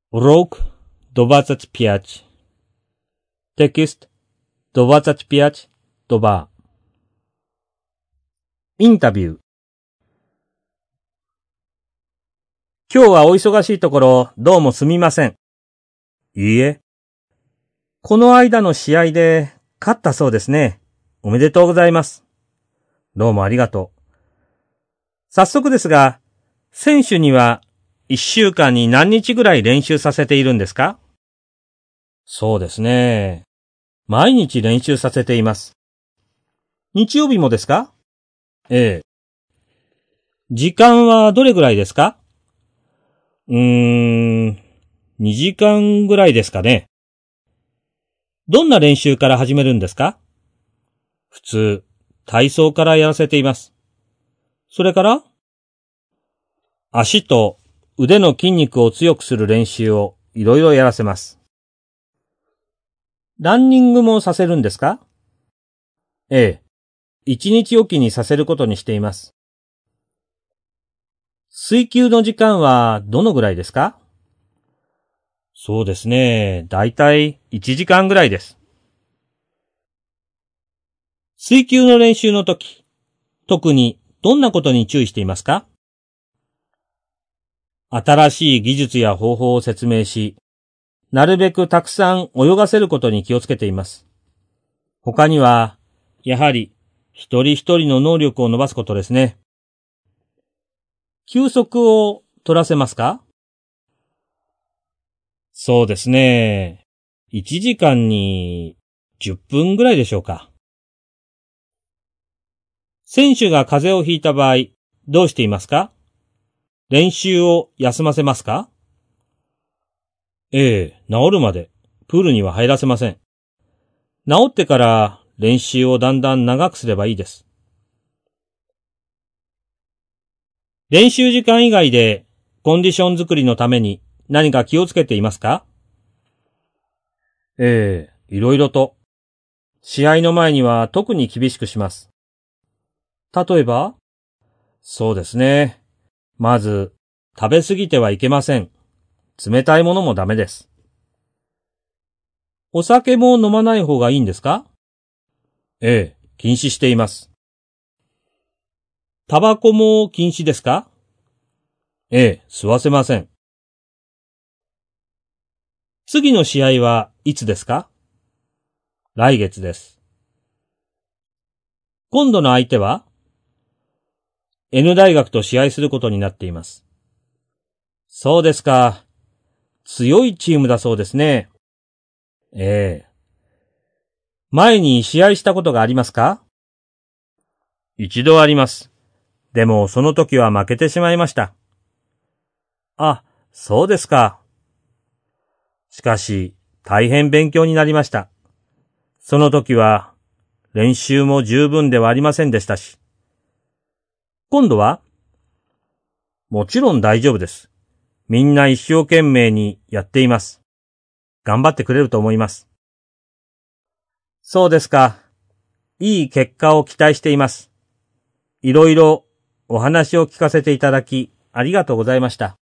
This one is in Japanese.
Урок 25. Текст 25.2. インタビュー。今日はお忙しいところ、どうもすみません。いいえ。この間の試合で勝ったそうですね。おめでとうございます。どうもありがとう。早速ですが、選手には1週間に何日ぐらい練習させているんですか？そうですね。毎日練習させています。日曜日もですか？ええ。時間はどれぐらいですか？2時間ぐらいですかね。どんな練習から始めるんですか？普通、体操からやらせています。それから足と腕の筋肉を強くする練習をいろいろやらせます。ランニングもさせるんですか？ええ。1日おきにさせることにしています。水球の時間はどのぐらいですか？そうですね。だいたい1時間ぐらいです。水球の練習の時、特にどんなことに注意していますか？新しい技術や方法を説明し、なるべくたくさん泳がせることに気をつけています。他には、やはり一人一人の能力を伸ばすことですね。休息を取らせますか？そうですね。1時間に10分ぐらいでしょうか。選手が風邪をひいた場合、どうしていますか？練習を休ませますか？ええ、治るまでプールには入らせません。治ってから練習をだんだん長くすればいいです。練習時間以外でコンディション作りのために何か気をつけていますか？ええ、いろいろと。試合の前には特に厳しくします。例えば？そうですね。まず、食べ過ぎてはいけません。冷たいものもダメです。お酒も飲まない方がいいんですか？ええ、禁止しています。タバコも禁止ですか？ええ、吸わせません。次の試合はいつですか？来月です。今度の相手は？ N 大学と試合することになっています。そうですか。強いチームだそうですね。ええ。前に試合したことがありますか？一度あります。でもその時は負けてしまいました。あ、そうですか。しかし、大変勉強になりました。その時は、練習も十分ではありませんでしたし。今度は？もちろん大丈夫です。みんな一生懸命にやっています。頑張ってくれると思います。そうですか。いい結果を期待しています。いろいろお話を聞かせていただき、ありがとうございました。